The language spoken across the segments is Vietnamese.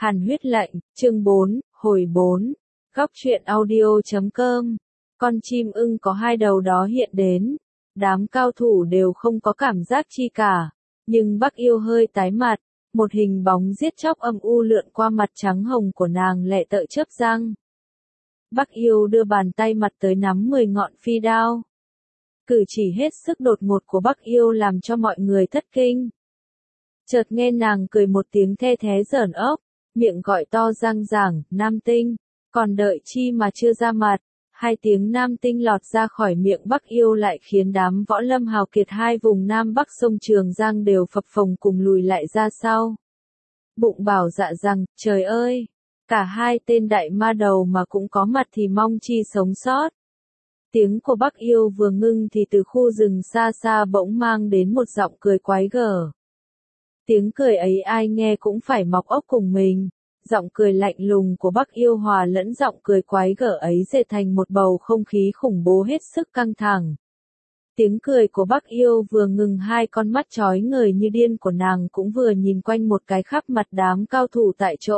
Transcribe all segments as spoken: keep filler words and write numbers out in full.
Hàn huyết lệnh, chương bốn, hồi bốn. Góc truyện audio chấm com. Con chim ưng có hai đầu đó hiện đến. Đám cao thủ đều không có cảm giác chi cả. Nhưng Bắc Yêu hơi tái mặt. Một hình bóng giết chóc âm u lượn qua mặt trắng hồng của nàng lẹ tợ chớp răng. Bắc Yêu đưa bàn tay mặt tới nắm mười ngọn phi đao. Cử chỉ hết sức đột ngột của Bắc Yêu làm cho mọi người thất kinh. Chợt nghe nàng cười một tiếng the thé giởn ốc, miệng gọi to răng ràng, Nam Tinh, còn đợi chi mà chưa ra mặt. Hai tiếng Nam Tinh lọt ra khỏi miệng Bắc Yêu lại khiến đám võ lâm hào kiệt hai vùng Nam Bắc sông Trường Giang đều phập phồng cùng lùi lại ra sau. Bụng bảo dạ rằng, trời ơi, cả hai tên đại ma đầu mà cũng có mặt thì mong chi sống sót. Tiếng của Bắc Yêu vừa ngưng thì từ khu rừng xa xa bỗng mang đến một giọng cười quái gở. Tiếng cười ấy ai nghe cũng phải mọc ốc cùng mình. Giọng cười lạnh lùng của Bắc Yêu hòa lẫn giọng cười quái gở ấy dệt thành một bầu không khí khủng bố hết sức căng thẳng. Tiếng cười của Bắc Yêu vừa ngừng, hai con mắt chói ngời như điên của nàng cũng vừa nhìn quanh một cái khắp mặt đám cao thủ tại chỗ.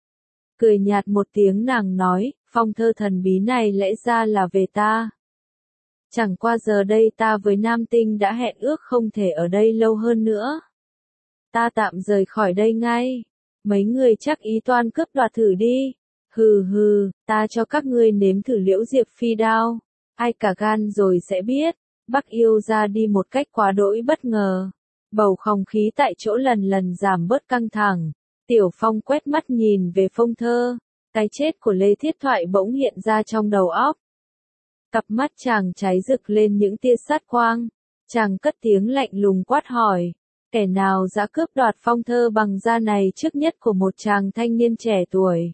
Cười nhạt một tiếng nàng nói, phong thơ thần bí này lẽ ra là về ta. Chẳng qua giờ đây ta với Nam Tinh đã hẹn ước không thể ở đây lâu hơn nữa. Ta tạm rời khỏi đây ngay. Mấy người chắc ý toan cướp đoạt thử đi. Hừ hừ, ta cho các ngươi nếm thử liễu diệp phi đao. Ai cả gan rồi sẽ biết. Bắc Yêu ra đi một cách quá đỗi bất ngờ. Bầu không khí tại chỗ lần lần giảm bớt căng thẳng. Tiểu Phong quét mắt nhìn về Phong Thơ. Cái chết của Lê Thiết Thoại bỗng hiện ra trong đầu óc. Cặp mắt chàng cháy rực lên những tia sát quang. Chàng cất tiếng lạnh lùng quát hỏi. Kẻ nào dã cướp đoạt Phong Thơ bằng da này trước nhất của một chàng thanh niên trẻ tuổi.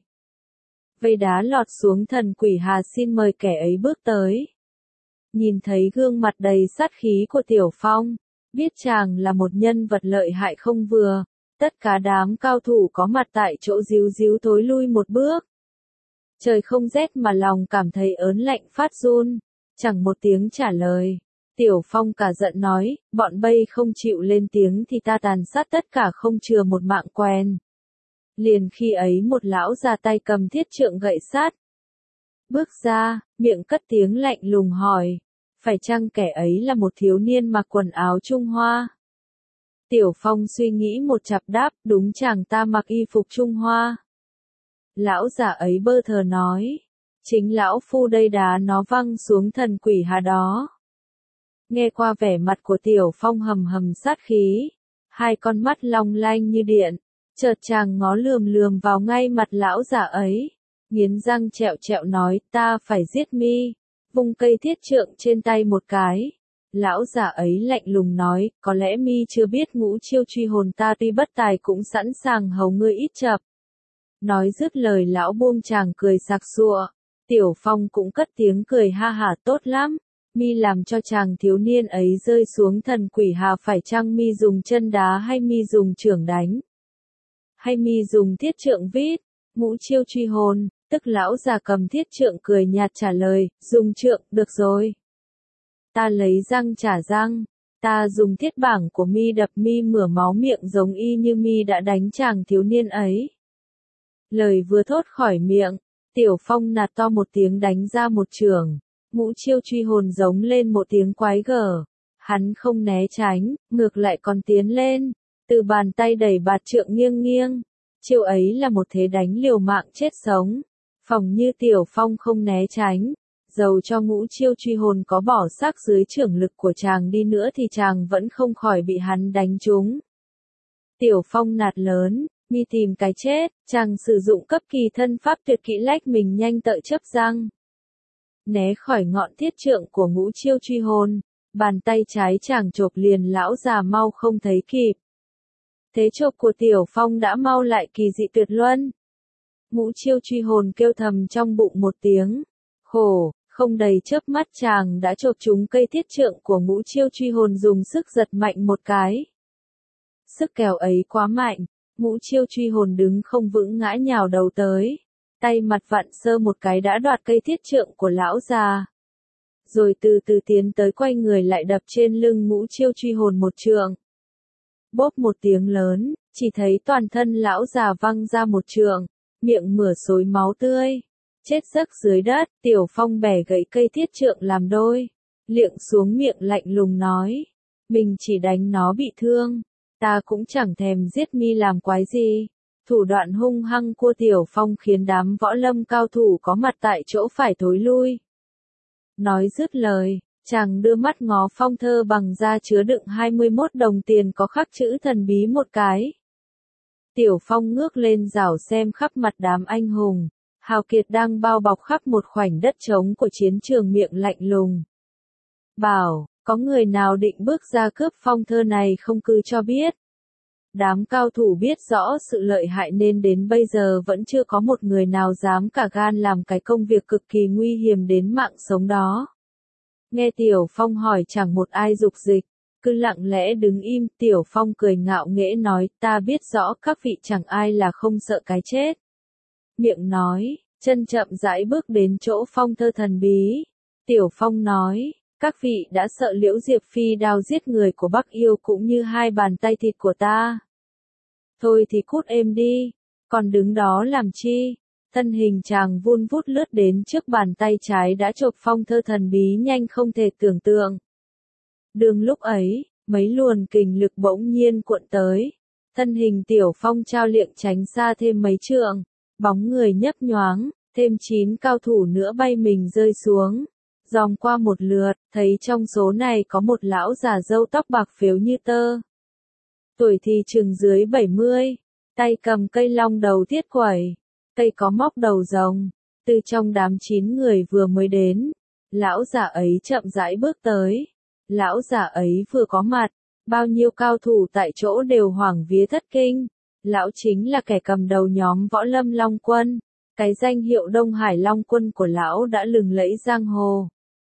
Vây đá lọt xuống, thần quỷ Hà xin mời kẻ ấy bước tới. Nhìn thấy gương mặt đầy sát khí của Tiểu Phong, biết chàng là một nhân vật lợi hại không vừa, tất cả đám cao thủ có mặt tại chỗ díu díu thối lui một bước. Trời không rét mà lòng cảm thấy ớn lạnh phát run, chẳng một tiếng trả lời. Tiểu Phong cả giận nói, bọn bay không chịu lên tiếng thì ta tàn sát tất cả không chừa một mạng quen. Liền khi ấy một lão già tay cầm thiết trượng gậy sắt bước ra, miệng cất tiếng lạnh lùng hỏi, phải chăng kẻ ấy là một thiếu niên mặc quần áo Trung Hoa? Tiểu Phong suy nghĩ một chặp đáp, đúng, chàng ta mặc y phục Trung Hoa. Lão già ấy bơ thờ nói, chính lão phu đây đá nó văng xuống thần quỷ Hà đó. Nghe qua vẻ mặt của Tiểu Phong hầm hầm sát khí, hai con mắt long lanh như điện, chợt chàng ngó lườm lườm vào ngay mặt lão già ấy, nghiến răng trẹo trẹo nói, ta phải giết mi, vung cây thiết trượng trên tay một cái. Lão già ấy lạnh lùng nói, có lẽ mi chưa biết ngũ chiêu truy hồn ta tuy bất tài cũng sẵn sàng hầu ngươi ít chập. Nói dứt lời lão buông chàng cười sặc sụa. Tiểu Phong cũng cất tiếng cười ha hả, tốt lắm. Mi làm cho chàng thiếu niên ấy rơi xuống thần quỷ Hà, phải chăng mi dùng chân đá hay mi dùng chưởng đánh? Hay mi dùng thiết trượng vít? Ngũ chiêu truy hồn, tức lão già cầm thiết trượng cười nhạt trả lời, dùng trượng, được rồi. Ta lấy răng trả răng, ta dùng thiết bảng của mi đập mi mửa máu miệng giống y như mi đã đánh chàng thiếu niên ấy. Lời vừa thốt khỏi miệng, Tiểu Phong nạt to một tiếng đánh ra một chưởng. Ngũ chiêu truy hồn giống lên một tiếng quái gở. Hắn không né tránh, ngược lại còn tiến lên. Từ bàn tay đẩy bạt trượng nghiêng nghiêng. Chiêu ấy là một thế đánh liều mạng chết sống. Phòng như Tiểu Phong không né tránh. Dầu cho ngũ chiêu truy hồn có bỏ xác dưới chưởng lực của chàng đi nữa thì chàng vẫn không khỏi bị hắn đánh trúng. Tiểu Phong nạt lớn, mi tìm cái chết. Chàng sử dụng cấp kỳ thân pháp tuyệt kỹ lách mình nhanh tợ chớp răng. Né khỏi ngọn thiết trượng của ngũ chiêu truy hồn, bàn tay trái chàng chộp liền lão già mau không thấy kịp. Thế chộp của Tiểu Phong đã mau lại kỳ dị tuyệt luân. Ngũ chiêu truy hồn kêu thầm trong bụng một tiếng, khổ, không đầy chớp mắt chàng đã chộp trúng cây thiết trượng của ngũ chiêu truy hồn, dùng sức giật mạnh một cái. Sức kéo ấy quá mạnh, ngũ chiêu truy hồn đứng không vững ngã nhào đầu tới. Tay mặt vặn sơ một cái đã đoạt cây thiết trượng của lão già. Rồi từ từ tiến tới quay người lại đập trên lưng ngũ chiêu truy hồn một trượng. Bốp một tiếng lớn, chỉ thấy toàn thân lão già văng ra một trường, miệng mửa xối máu tươi, chết giấc dưới đất. Tiểu Phong bẻ gãy cây thiết trượng làm đôi, liệng xuống miệng lạnh lùng nói, mình chỉ đánh nó bị thương, ta cũng chẳng thèm giết mi làm quái gì. Thủ đoạn hung hăng của Tiểu Phong khiến đám võ lâm cao thủ có mặt tại chỗ phải thối lui. Nói dứt lời, chàng đưa mắt ngó phong thơ bằng da chứa đựng hai mươi mốt đồng tiền có khắc chữ thần bí một cái. Tiểu Phong ngước lên rảo xem khắp mặt đám anh hùng, hào kiệt đang bao bọc khắp một khoảnh đất trống của chiến trường, miệng lạnh lùng. Bảo, có người nào định bước ra cướp phong thơ này không cứ cho biết. Đám cao thủ biết rõ sự lợi hại nên đến bây giờ vẫn chưa có một người nào dám cả gan làm cái công việc cực kỳ nguy hiểm đến mạng sống đó. Nghe Tiểu Phong hỏi chẳng một ai dục dịch, cứ lặng lẽ đứng im. Tiểu Phong cười ngạo nghễ nói, ta biết rõ các vị chẳng ai là không sợ cái chết. Miệng nói, chân chậm rãi bước đến chỗ phong thơ thần bí. Tiểu Phong nói, các vị đã sợ Liễu Diệp Phi đao giết người của Bắc Yêu cũng như hai bàn tay thịt của ta. Thôi thì cút êm đi, còn đứng đó làm chi? Thân hình chàng vun vút lướt đến trước bàn tay trái đã chộp phong thơ thần bí nhanh không thể tưởng tượng. Đường lúc ấy, mấy luồn kình lực bỗng nhiên cuộn tới. Thân hình Tiểu Phong trao liệng tránh xa thêm mấy trượng, bóng người nhấp nhoáng, thêm chín cao thủ nữa bay mình rơi xuống. Dòm qua một lượt, thấy trong số này có một lão già râu tóc bạc phếu như tơ. Tuổi thì chừng dưới bảy mươi, tay cầm cây long đầu thiết quẩy, cây có móc đầu rồng. Từ trong đám chín người vừa mới đến, lão già ấy chậm rãi bước tới. Lão già ấy vừa có mặt, bao nhiêu cao thủ tại chỗ đều hoảng vía thất kinh. Lão chính là kẻ cầm đầu nhóm võ lâm Long Quân, cái danh hiệu Đông Hải Long Quân của lão đã lừng lẫy giang hồ.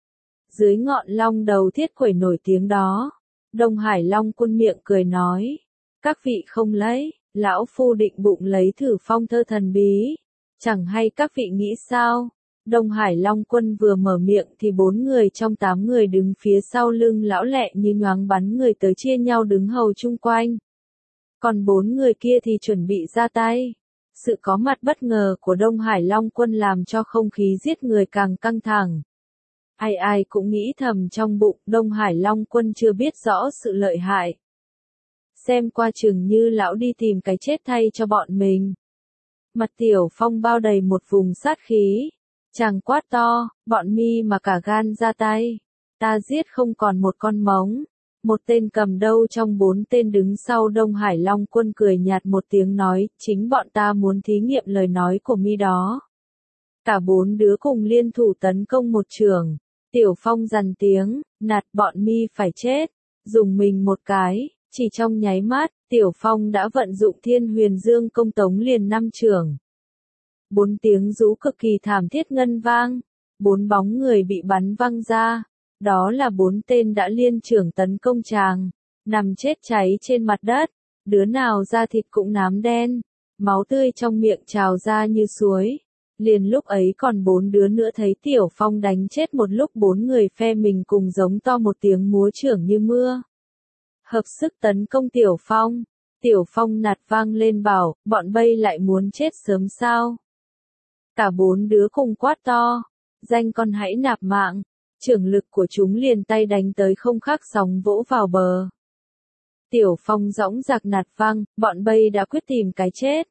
Dưới ngọn long đầu thiết quẩy nổi tiếng đó, Đông Hải Long Quân miệng cười nói, các vị không lấy, lão phu định bụng lấy thử phong thơ thần bí, chẳng hay các vị nghĩ sao? Đông Hải Long Quân vừa mở miệng thì bốn người trong tám người đứng phía sau lưng lão lẹ như nhoáng bắn người tới chia nhau đứng hầu chung quanh. Còn bốn người kia thì chuẩn bị ra tay. Sự có mặt bất ngờ của Đông Hải Long Quân làm cho không khí giết người càng căng thẳng. Ai ai cũng nghĩ thầm trong bụng, Đông Hải Long Quân chưa biết rõ sự lợi hại. Xem qua chừng như lão đi tìm cái chết thay cho bọn mình. Mặt Tiểu Phong bao đầy một vùng sát khí. Chàng quát to, bọn mi mà cả gan ra tay. Ta giết không còn một con mống. Một tên cầm đầu trong bốn tên đứng sau Đông Hải Long Quân cười nhạt một tiếng nói, chính bọn ta muốn thí nghiệm lời nói của mi đó. Cả bốn đứa cùng liên thủ tấn công một trường. Tiểu Phong dằn tiếng, nạt bọn mi phải chết. Dùng mình một cái, chỉ trong nháy mắt, Tiểu Phong đã vận dụng Thiên Huyền Dương công tống liền năm trường. Bốn tiếng rú cực kỳ thảm thiết ngân vang, bốn bóng người bị bắn văng ra. Đó là bốn tên đã liên trưởng tấn công chàng, nằm chết cháy trên mặt đất, đứa nào da thịt cũng nám đen, máu tươi trong miệng trào ra như suối. Liền lúc ấy còn bốn đứa nữa thấy Tiểu Phong đánh chết một lúc bốn người phe mình cùng giống to một tiếng múa trưởng như mưa. Hợp sức tấn công Tiểu Phong, Tiểu Phong nạt vang lên bảo, bọn bây lại muốn chết sớm sao? Cả bốn đứa cùng quát to, danh con hãy nạp mạng. Trưởng lực của chúng liền tay đánh tới không khác sóng vỗ vào bờ. Tiểu Phong dõng dạc nạt vang, bọn bây đã quyết tìm cái chết.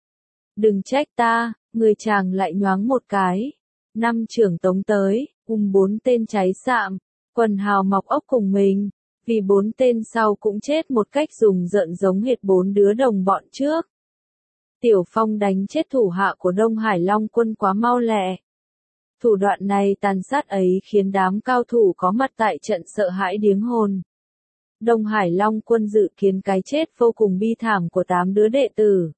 Đừng trách ta, người chàng lại nhoáng một cái. Năm trưởng tống tới, cùng bốn tên cháy sạm, quần hào mọc ốc cùng mình. Vì bốn tên sau cũng chết một cách rùng rợn giống hệt bốn đứa đồng bọn trước. Tiểu Phong đánh chết thủ hạ của Đông Hải Long Quân quá mau lẹ. Thủ đoạn này tàn sát ấy khiến đám cao thủ có mặt tại trận sợ hãi điếng hồn. Đông Hải Long Quân dự kiến cái chết vô cùng bi thảm của tám đứa đệ tử.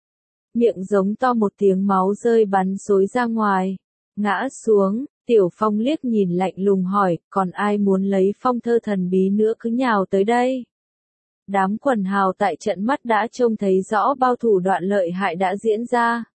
Miệng giống to một tiếng máu rơi bắn xối ra ngoài. Ngã xuống, Tiểu Phong liếc nhìn lạnh lùng hỏi, còn ai muốn lấy phong thơ thần bí nữa cứ nhào tới đây. Đám quần hào tại trận mắt đã trông thấy rõ bao thủ đoạn lợi hại đã diễn ra.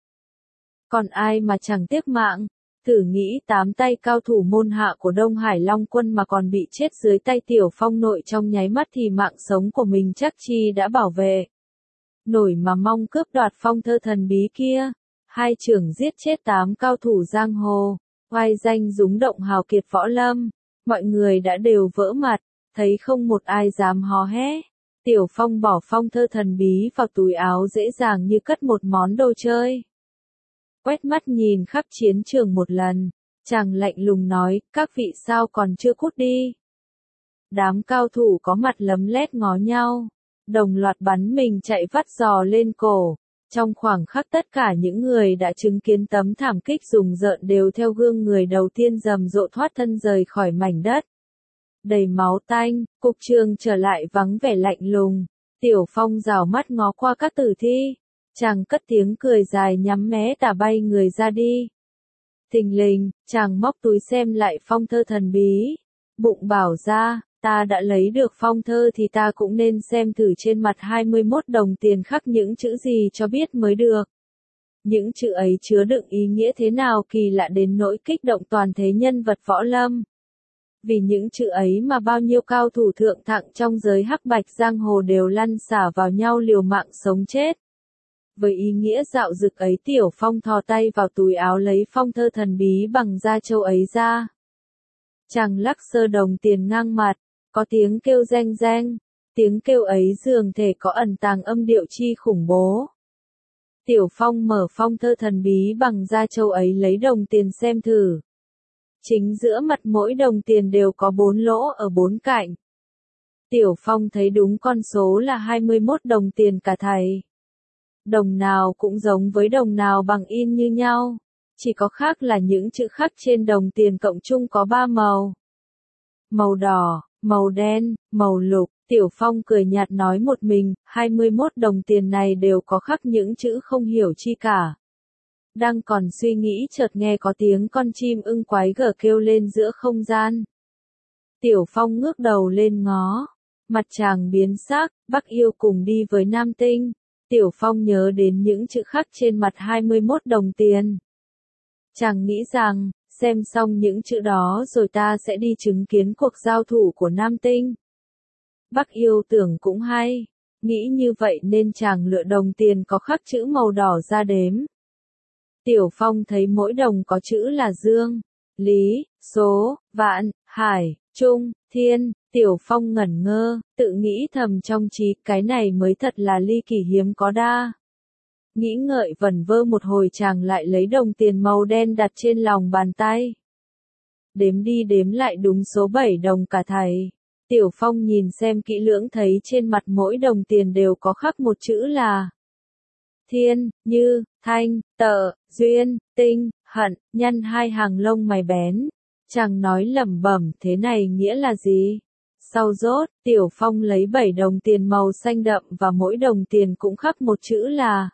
Còn ai mà chẳng tiếc mạng. Thử nghĩ tám tay cao thủ môn hạ của Đông Hải Long Quân mà còn bị chết dưới tay Tiểu Phong nội trong nháy mắt thì mạng sống của mình chắc chi đã bảo vệ. nổi mà mong cướp đoạt phong thơ thần bí kia. Hai trưởng giết chết tám cao thủ giang hồ, oai danh rúng động hào kiệt võ lâm, mọi người đã đều vỡ mặt, thấy không một ai dám hò hét. Tiểu Phong bỏ phong thơ thần bí vào túi áo dễ dàng như cất một món đồ chơi. Quét mắt nhìn khắp chiến trường một lần, chàng lạnh lùng nói, các vị sao còn chưa cút đi. Đám cao thủ có mặt lấm lét ngó nhau, đồng loạt bắn mình chạy vắt giò lên cổ. Trong khoảng khắc tất cả những người đã chứng kiến tấm thảm kích rùng rợn đều theo gương người đầu tiên rầm rộ thoát thân rời khỏi mảnh đất. Đầy máu tanh, cục trường trở lại vắng vẻ lạnh lùng. Tiểu Phong rảo mắt ngó qua các tử thi. Chàng cất tiếng cười dài nhắm mé tả bay người ra đi. Thình lình, chàng móc túi xem lại phong thơ thần bí. Bụng bảo ra, ta đã lấy được phong thơ thì ta cũng nên xem thử trên mặt hai mươi mốt đồng tiền khắc những chữ gì cho biết mới được. Những chữ ấy chứa đựng ý nghĩa thế nào kỳ lạ đến nỗi kích động toàn thế nhân vật võ lâm. Vì những chữ ấy mà bao nhiêu cao thủ thượng thặng trong giới hắc bạch giang hồ đều lăn xả vào nhau liều mạng sống chết. Với ý nghĩa dạo dực ấy Tiểu Phong thò tay vào túi áo lấy phong thơ thần bí bằng da trâu ấy ra. Chàng lắc sơ đồng tiền ngang mặt, có tiếng kêu reng reng, tiếng kêu ấy dường thể có ẩn tàng âm điệu chi khủng bố. Tiểu Phong mở phong thơ thần bí bằng da trâu ấy lấy đồng tiền xem thử. Chính giữa mặt mỗi đồng tiền đều có bốn lỗ ở bốn cạnh. Tiểu Phong thấy đúng con số là hai mươi mốt đồng tiền cả thầy. Đồng nào cũng giống với đồng nào bằng in như nhau, chỉ có khác là những chữ khắc trên đồng tiền cộng chung có ba màu. Màu đỏ, màu đen, màu lục. Tiểu Phong cười nhạt nói một mình, hai mươi mốt đồng tiền này đều có khắc những chữ không hiểu chi cả. Đang còn suy nghĩ chợt nghe có tiếng con chim ưng quái gở kêu lên giữa không gian. Tiểu Phong ngước đầu lên ngó, mặt chàng biến sắc, Bắc Yêu cùng đi với Nam Tinh. Tiểu Phong nhớ đến những chữ khắc trên mặt hai mươi mốt đồng tiền. Chàng nghĩ rằng, xem xong những chữ đó rồi ta sẽ đi chứng kiến cuộc giao thủ của Nam Tinh. Bắc Yêu tưởng cũng hay, nghĩ như vậy nên chàng lựa đồng tiền có khắc chữ màu đỏ ra đếm. Tiểu Phong thấy mỗi đồng có chữ là dương, lý, số, vạn, hải, trung, thiên. Tiểu Phong ngẩn ngơ, tự nghĩ thầm trong trí, cái này mới thật là ly kỳ hiếm có đa. Nghĩ ngợi vẩn vơ một hồi chàng lại lấy đồng tiền màu đen đặt trên lòng bàn tay. Đếm đi đếm lại đúng số bảy đồng cả thầy. Tiểu Phong nhìn xem kỹ lưỡng thấy trên mặt mỗi đồng tiền đều có khắc một chữ là thiên, như, thanh, tợ, duyên, tinh, hận, nhân hai hàng lông mày bén. Chàng nói lẩm bẩm thế này nghĩa là gì? Sau rốt, Tiểu Phong lấy bảy đồng tiền màu xanh đậm và mỗi đồng tiền cũng khắc một chữ là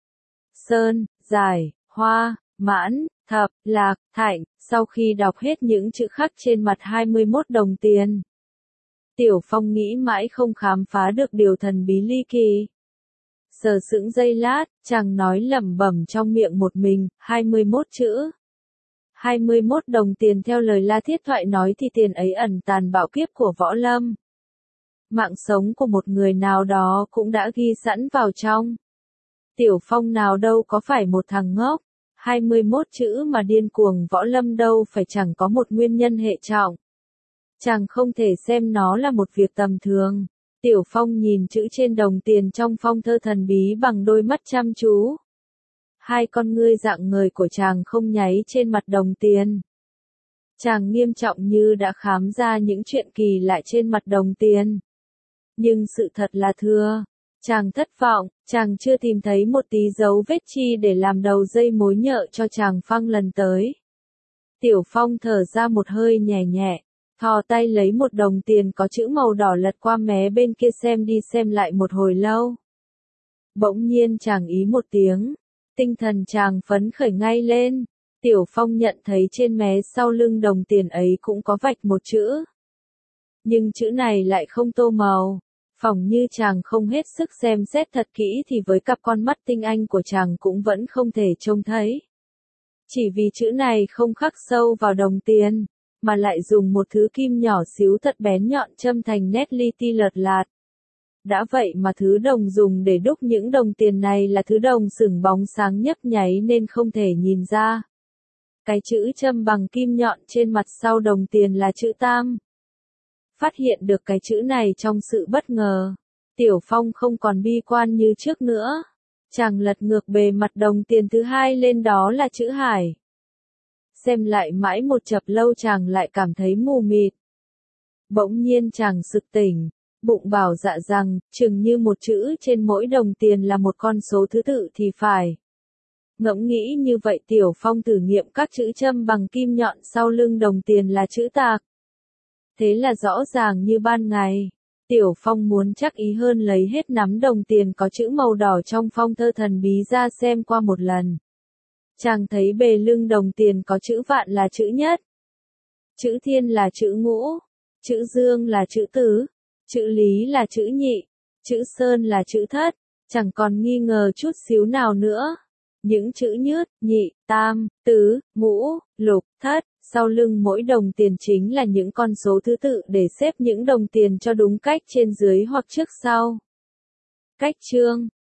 sơn, giải, hoa, mãn, thập, lạc, thạnh. Sau khi đọc hết những chữ khắc trên mặt hai mươi mốt đồng tiền, Tiểu Phong nghĩ mãi không khám phá được điều thần bí ly kỳ. Sờ sững giây lát, chàng nói lẩm bẩm trong miệng một mình, hai mươi mốt chữ. hai mươi mốt đồng tiền theo lời La Thiết Thoại nói thì tiền ấy ẩn tàn bạo kiếp của võ lâm. Mạng sống của một người nào đó cũng đã ghi sẵn vào trong. Tiểu Phong nào đâu có phải một thằng ngốc, hai mươi mốt chữ mà điên cuồng võ lâm đâu phải chẳng có một nguyên nhân hệ trọng. Chàng không thể xem nó là một việc tầm thường. Tiểu Phong nhìn chữ trên đồng tiền trong phong thơ thần bí bằng đôi mắt chăm chú. Hai con ngươi dạng người của chàng không nháy trên mặt đồng tiền. Chàng nghiêm trọng như đã khám ra những chuyện kỳ lạ trên mặt đồng tiền. Nhưng sự thật là thưa, chàng thất vọng, chàng chưa tìm thấy một tí dấu vết chi để làm đầu dây mối nhợ cho chàng phăng lần tới. Tiểu Phong thở ra một hơi nhẹ nhẹ, thò tay lấy một đồng tiền có chữ màu đỏ lật qua mé bên kia xem đi xem lại một hồi lâu. Bỗng nhiên chàng ý một tiếng, tinh thần chàng phấn khởi ngay lên. Tiểu Phong nhận thấy trên mé sau lưng đồng tiền ấy cũng có vạch một chữ. Nhưng chữ này lại không tô màu. Phỏng như chàng không hết sức xem xét thật kỹ thì với cặp con mắt tinh anh của chàng cũng vẫn không thể trông thấy. Chỉ vì chữ này không khắc sâu vào đồng tiền, mà lại dùng một thứ kim nhỏ xíu thật bén nhọn châm thành nét li ti lợt lạt. Đã vậy mà thứ đồng dùng để đúc những đồng tiền này là thứ đồng sừng bóng sáng nhấp nháy nên không thể nhìn ra. Cái chữ châm bằng kim nhọn trên mặt sau đồng tiền là chữ tam. Phát hiện được cái chữ này trong sự bất ngờ, Tiểu Phong không còn bi quan như trước nữa. Chàng lật ngược bề mặt đồng tiền thứ hai lên, đó là chữ hải. Xem lại mãi một chập lâu chàng lại cảm thấy mù mịt. Bỗng nhiên chàng sực tỉnh, bụng bảo dạ rằng, chừng như một chữ trên mỗi đồng tiền là một con số thứ tự thì phải. Ngẫm nghĩ như vậy Tiểu Phong thử nghiệm các chữ châm bằng kim nhọn sau lưng đồng tiền là chữ tạc. Thế là rõ ràng như ban ngày. Tiểu Phong muốn chắc ý hơn lấy hết nắm đồng tiền có chữ màu đỏ trong phong thơ thần bí ra xem qua một lần. Chàng thấy bề lưng đồng tiền có chữ vạn là chữ nhất, chữ thiên là chữ ngũ, chữ dương là chữ tứ, chữ lý là chữ nhị, chữ sơn là chữ thất, chẳng còn nghi ngờ chút xíu nào nữa. Những chữ nhất, nhị, tam, tứ, ngũ, lục, thất, sau lưng mỗi đồng tiền chính là những con số thứ tự để xếp những đồng tiền cho đúng cách trên dưới hoặc trước sau. Cách chương